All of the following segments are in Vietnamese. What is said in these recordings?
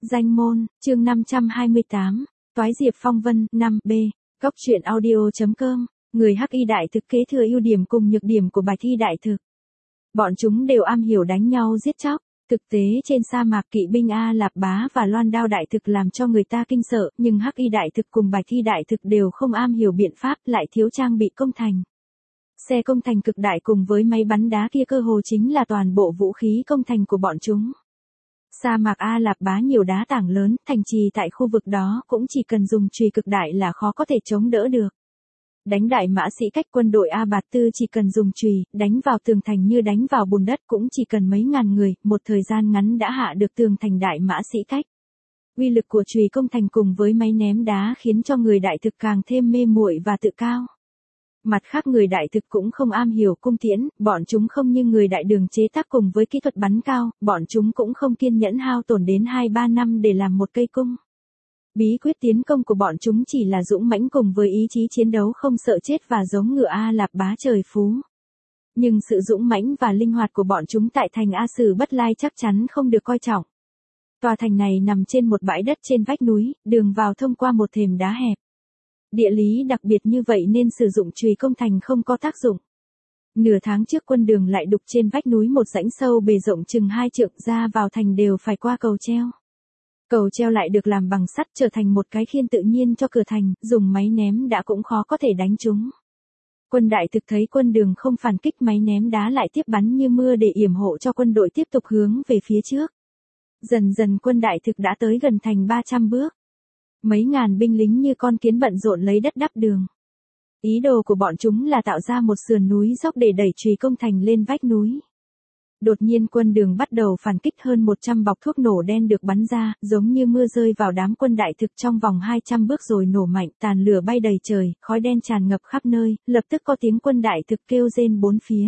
Danh môn, chương 528, Toái Diệp Phong Vân, 5B, Cốc truyện audio.com, người Hắc Y đại thực kế thừa ưu điểm cùng nhược điểm của Bạch Y đại thực. Bọn chúng đều am hiểu đánh nhau giết chóc, thực tế trên sa mạc kỵ binh A Lạp Bá và Loan Đao đại thực làm cho người ta kinh sợ, nhưng Hắc Y đại thực cùng Bạch Y đại thực đều không am hiểu biện pháp, lại thiếu trang bị công thành. Xe công thành cực đại cùng với máy bắn đá kia cơ hồ chính là toàn bộ vũ khí công thành của bọn chúng. Sa mạc A Lạp Bá nhiều đá tảng lớn, thành trì tại khu vực đó cũng chỉ cần dùng chùy cực đại là khó có thể chống đỡ được. Đánh đại mã sĩ cách quân đội A Bạt Tư chỉ cần dùng chùy, đánh vào tường thành như đánh vào bùn đất cũng chỉ cần mấy ngàn người, một thời gian ngắn đã hạ được tường thành đại mã sĩ cách. Uy lực của chùy công thành cùng với máy ném đá khiến cho người đại thực càng thêm mê muội và tự cao. Mặt khác người đại thực cũng không am hiểu cung tiễn, bọn chúng không như người đại đường chế tác cùng với kỹ thuật bắn cao, bọn chúng cũng không kiên nhẫn hao tổn đến 2-3 năm để làm một cây cung. Bí quyết tiến công của bọn chúng chỉ là dũng mãnh cùng với ý chí chiến đấu không sợ chết và giống ngựa A Lạp Bá trời phú. Nhưng sự dũng mãnh và linh hoạt của bọn chúng tại thành A Sử Bất Lai chắc chắn không được coi trọng. Tòa thành này nằm trên một bãi đất trên vách núi, đường vào thông qua một thềm đá hẹp. Địa lý đặc biệt như vậy nên sử dụng chùy công thành không có tác dụng. Nửa tháng trước quân đường lại đục trên vách núi một rãnh sâu bề rộng chừng 2 trượng, ra vào thành đều phải qua cầu treo. Cầu treo lại được làm bằng sắt trở thành một cái khiên tự nhiên cho cửa thành, dùng máy ném đá cũng khó có thể đánh chúng. Quân đại thực thấy quân đường không phản kích, máy ném đá lại tiếp bắn như mưa để yểm hộ cho quân đội tiếp tục hướng về phía trước. Dần dần quân đại thực đã tới gần thành 300 bước. Mấy ngàn binh lính như con kiến bận rộn lấy đất đắp đường. Ý đồ của bọn chúng là tạo ra một sườn núi dốc để đẩy chùy công thành lên vách núi. Đột nhiên quân đường bắt đầu phản kích, hơn 100 bọc thuốc nổ đen được bắn ra, giống như mưa rơi vào đám quân đại thực trong vòng 200 bước rồi nổ mạnh, tàn lửa bay đầy trời, khói đen tràn ngập khắp nơi, lập tức có tiếng quân đại thực kêu rên bốn phía.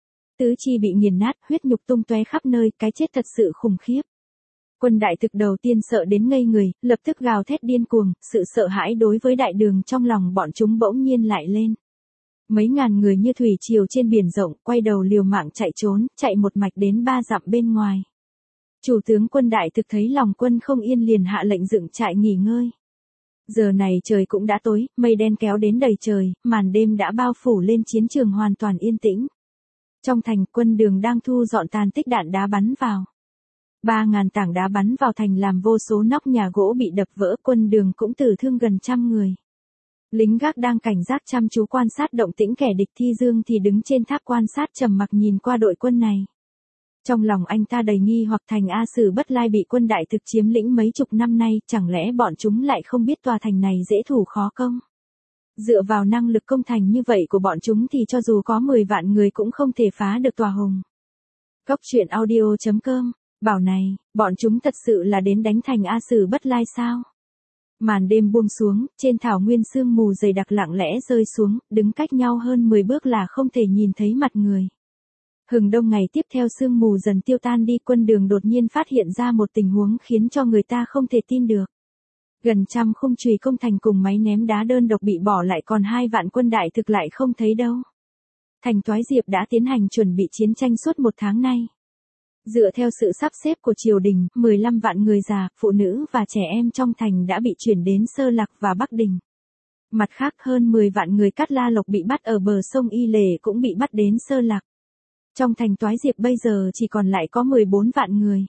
Tứ chi bị nghiền nát, huyết nhục tung tóe khắp nơi, cái chết thật sự khủng khiếp. Quân đại thực đầu tiên sợ đến ngây người, lập tức gào thét điên cuồng, sự sợ hãi đối với đại đường trong lòng bọn chúng bỗng nhiên lại lên. Mấy ngàn người như thủy triều trên biển rộng, quay đầu liều mạng chạy trốn, chạy một mạch đến 3 dặm bên ngoài. Chủ tướng quân đại thực thấy lòng quân không yên liền hạ lệnh dựng trại nghỉ ngơi. Giờ này trời cũng đã tối, mây đen kéo đến đầy trời, màn đêm đã bao phủ lên chiến trường hoàn toàn yên tĩnh. Trong thành, quân đường đang thu dọn tàn tích đạn đá bắn vào. 3.000 tảng đá bắn vào thành làm vô số nóc nhà gỗ bị đập vỡ, quân đường cũng tử thương gần 100 người. Lính gác đang cảnh giác chăm chú quan sát động tĩnh kẻ địch, Thi Dương thì đứng trên tháp quan sát trầm mặc nhìn qua đội quân này. Trong lòng anh ta đầy nghi hoặc, thành A Sử Bất Lai bị quân đại thực chiếm lĩnh mấy chục năm nay, chẳng lẽ bọn chúng lại không biết tòa thành này dễ thủ khó công? Dựa vào năng lực công thành như vậy của bọn chúng thì cho dù có 10 vạn người cũng không thể phá được tòa hùng. Cốc truyện audio.com, bảo này, bọn chúng thật sự là đến đánh thành A Sử Bất Lai sao? Màn đêm buông xuống, trên thảo nguyên sương mù dày đặc lặng lẽ rơi xuống, đứng cách nhau hơn 10 bước là không thể nhìn thấy mặt người. Hừng đông ngày tiếp theo sương mù dần tiêu tan đi, quân đường đột nhiên phát hiện ra một tình huống khiến cho người ta không thể tin được. Gần 100 khung chùy công thành cùng máy ném đá đơn độc bị bỏ lại, còn 2 vạn quân đại thực lại không thấy đâu. Thành Toái Diệp đã tiến hành chuẩn bị chiến tranh suốt 1 tháng nay. Dựa theo sự sắp xếp của triều đình, 15 vạn người già, phụ nữ và trẻ em trong thành đã bị chuyển đến Sơ Lạc và Bắc Đình. Mặt khác, hơn 10 vạn người Cát La Lộc bị bắt ở bờ sông Y Lệ cũng bị bắt đến Sơ Lạc. Trong thành Toái Diệp bây giờ chỉ còn lại có 14 vạn người.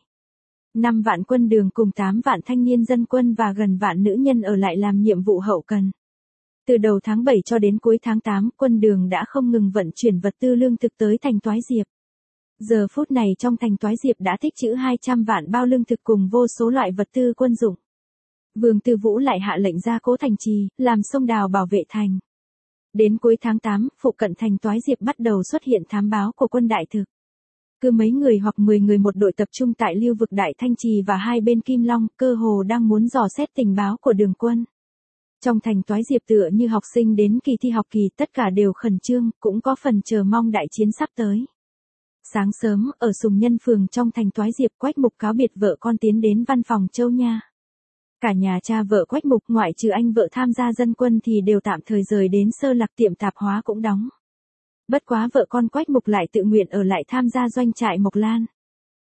5 vạn quân đường cùng 8 vạn thanh niên dân quân và gần vạn nữ nhân ở lại làm nhiệm vụ hậu cần. Từ đầu tháng 7 cho đến cuối tháng 8, quân đường đã không ngừng vận chuyển vật tư lương thực tới thành Toái Diệp. Giờ phút này trong thành Toái Diệp đã tích trữ 200 vạn bao lương thực cùng vô số loại vật tư quân dụng. Vương Tư Vũ lại hạ lệnh gia cố thành trì, làm sông đào bảo vệ thành. Đến cuối tháng 8, phụ cận thành Toái Diệp bắt đầu xuất hiện thám báo của quân đại thực. Cứ mấy người hoặc 10 người một đội tập trung tại lưu vực Đại Thanh Trì và hai bên Kim Long, cơ hồ đang muốn dò xét tình báo của đường quân. Trong thành Toái Diệp tựa như học sinh đến kỳ thi học kỳ, tất cả đều khẩn trương, cũng có phần chờ mong đại chiến sắp tới. Sáng sớm, ở Sùng Nhân Phường trong thành Toái Diệp, Quách Mục cáo biệt vợ con tiến đến văn phòng Châu Nha. Cả nhà cha vợ Quách Mục ngoại trừ anh vợ tham gia dân quân thì đều tạm thời rời đến Sơ Lạc, tiệm tạp hóa cũng đóng. Bất quá vợ con Quách Mục lại tự nguyện ở lại tham gia doanh trại Mộc Lan.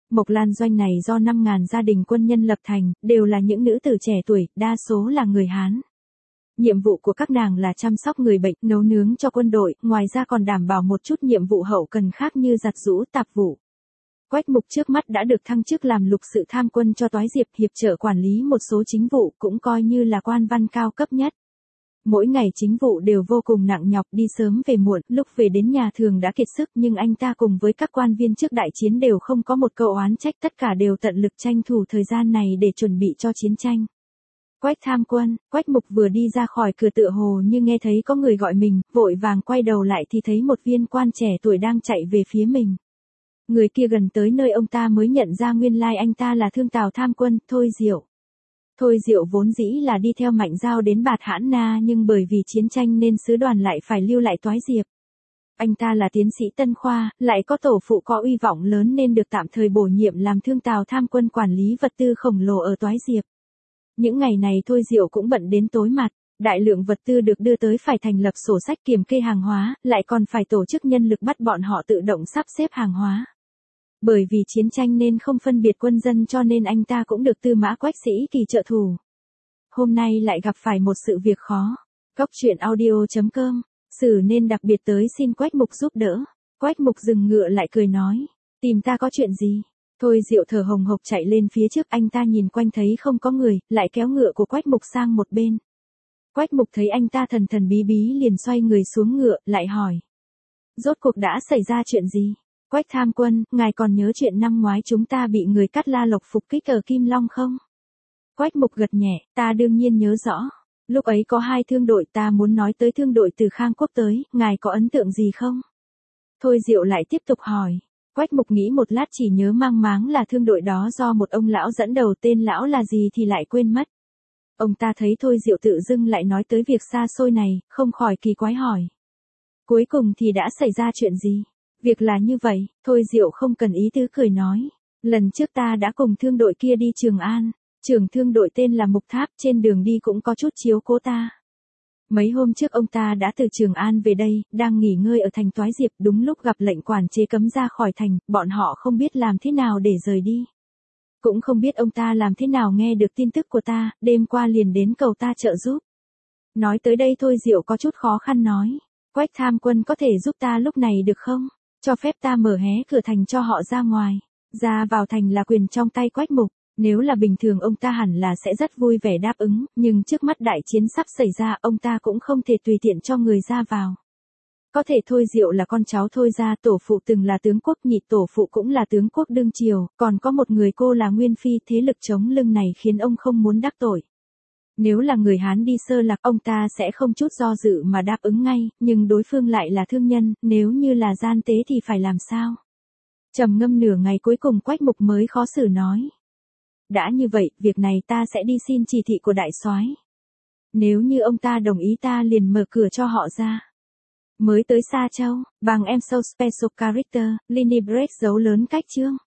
Mộc Lan doanh này do 5.000 gia đình quân nhân lập thành, đều là những nữ tử trẻ tuổi, đa số là người Hán. Nhiệm vụ của các nàng là chăm sóc người bệnh, nấu nướng cho quân đội, ngoài ra còn đảm bảo một chút nhiệm vụ hậu cần khác như giặt giũ, tạp vụ. Quách Mục trước mắt đã được thăng chức làm lục sự tham quân cho Toái Diệp, hiệp trợ quản lý một số chính vụ, cũng coi như là quan văn cao cấp nhất. Mỗi ngày chính vụ đều vô cùng nặng nhọc, đi sớm về muộn, lúc về đến nhà thường đã kiệt sức, nhưng anh ta cùng với các quan viên trước đại chiến đều không có một câu oán trách, tất cả đều tận lực tranh thủ thời gian này để chuẩn bị cho chiến tranh. Quách tham quân, Quách Mục vừa đi ra khỏi cửa tựa hồ như nghe thấy có người gọi mình, vội vàng quay đầu lại thì thấy một viên quan trẻ tuổi đang chạy về phía mình. Người kia gần tới nơi ông ta mới nhận ra nguyên lai anh ta là Thương Tào tham quân, Thôi Diệu. Thôi Diệu vốn dĩ là đi theo Mạnh Giao đến Bạt Hãn Na nhưng bởi vì chiến tranh nên sứ đoàn lại phải lưu lại Toái Diệp. Anh ta là tiến sĩ Tân Khoa, lại có tổ phụ có uy vọng lớn nên được tạm thời bổ nhiệm làm Thương Tào tham quân quản lý vật tư khổng lồ ở Toái Diệp. Những ngày này Thôi Diệu cũng bận đến tối mặt, đại lượng vật tư được đưa tới phải thành lập sổ sách kiểm kê hàng hóa, lại còn phải tổ chức nhân lực bắt bọn họ tự động sắp xếp hàng hóa. Bởi vì chiến tranh nên không phân biệt quân dân cho nên anh ta cũng được Tư Mã Quách Sĩ Kỳ trợ thủ. Hôm nay lại gặp phải một sự việc khó. Cóc truyện audio.com, Sử nên đặc biệt tới xin Quách Mục giúp đỡ. Quách Mục dừng ngựa lại cười nói, tìm ta có chuyện gì? Thôi Diệu thở hồng hộc chạy lên phía trước, anh ta nhìn quanh thấy không có người, lại kéo ngựa của Quách Mục sang một bên. Quách Mục thấy anh ta thần thần bí bí liền xoay người xuống ngựa, lại hỏi. Rốt cuộc đã xảy ra chuyện gì? Quách tham quân, ngài còn nhớ chuyện năm ngoái chúng ta bị người Cát La Lộc phục kích ở Kim Long không? Quách Mục gật nhẹ, ta đương nhiên nhớ rõ. Lúc ấy có 2 thương đội, ta muốn nói tới thương đội từ Khang Quốc tới, ngài có ấn tượng gì không? Thôi Diệu lại tiếp tục hỏi. Quách Mục nghĩ một lát chỉ nhớ mang máng là thương đội đó do một ông lão dẫn đầu, tên lão là gì thì lại quên mất. Ông ta thấy Thôi Diệu tự dưng lại nói tới việc xa xôi này, không khỏi kỳ quái hỏi. Cuối cùng thì đã xảy ra chuyện gì? Việc là như vậy, Thôi Diệu không cần ý tứ cười nói. Lần trước ta đã cùng thương đội kia đi Trường An, trưởng thương đội tên là Mục Tháp, trên đường đi cũng có chút chiếu cố ta. Mấy hôm trước ông ta đã từ Trường An về đây, đang nghỉ ngơi ở thành Toái Diệp, đúng lúc gặp lệnh quản chế cấm ra khỏi thành, bọn họ không biết làm thế nào để rời đi. Cũng không biết ông ta làm thế nào nghe được tin tức của ta, đêm qua liền đến cầu ta trợ giúp. Nói tới đây Thôi Diệu có chút khó khăn nói. Quách tham quân có thể giúp ta lúc này được không? Cho phép ta mở hé cửa thành cho họ ra ngoài. Ra vào thành là quyền trong tay Quách Mục. Nếu là bình thường ông ta hẳn là sẽ rất vui vẻ đáp ứng, nhưng trước mắt đại chiến sắp xảy ra ông ta cũng không thể tùy tiện cho người ra vào. Có thể Thôi Diệu là con cháu Thôi gia, tổ phụ từng là tướng quốc, nhị tổ phụ cũng là tướng quốc đương triều, còn có một người cô là Nguyên Phi, thế lực chống lưng này khiến ông không muốn đắc tội. Nếu là người Hán đi sơ lạc ông ta sẽ không chút do dự mà đáp ứng ngay, nhưng đối phương lại là thương nhân, nếu như là gian tế thì phải làm sao? Trầm ngâm nửa ngày cuối cùng Quách Mục mới khó xử nói. Đã như vậy, việc này ta sẽ đi xin chỉ thị của đại soái. Nếu như ông ta đồng ý ta liền mở cửa cho họ ra. Mới tới Sa Châu, bằng em sâu special character, Linny Break dấu lớn cách chương.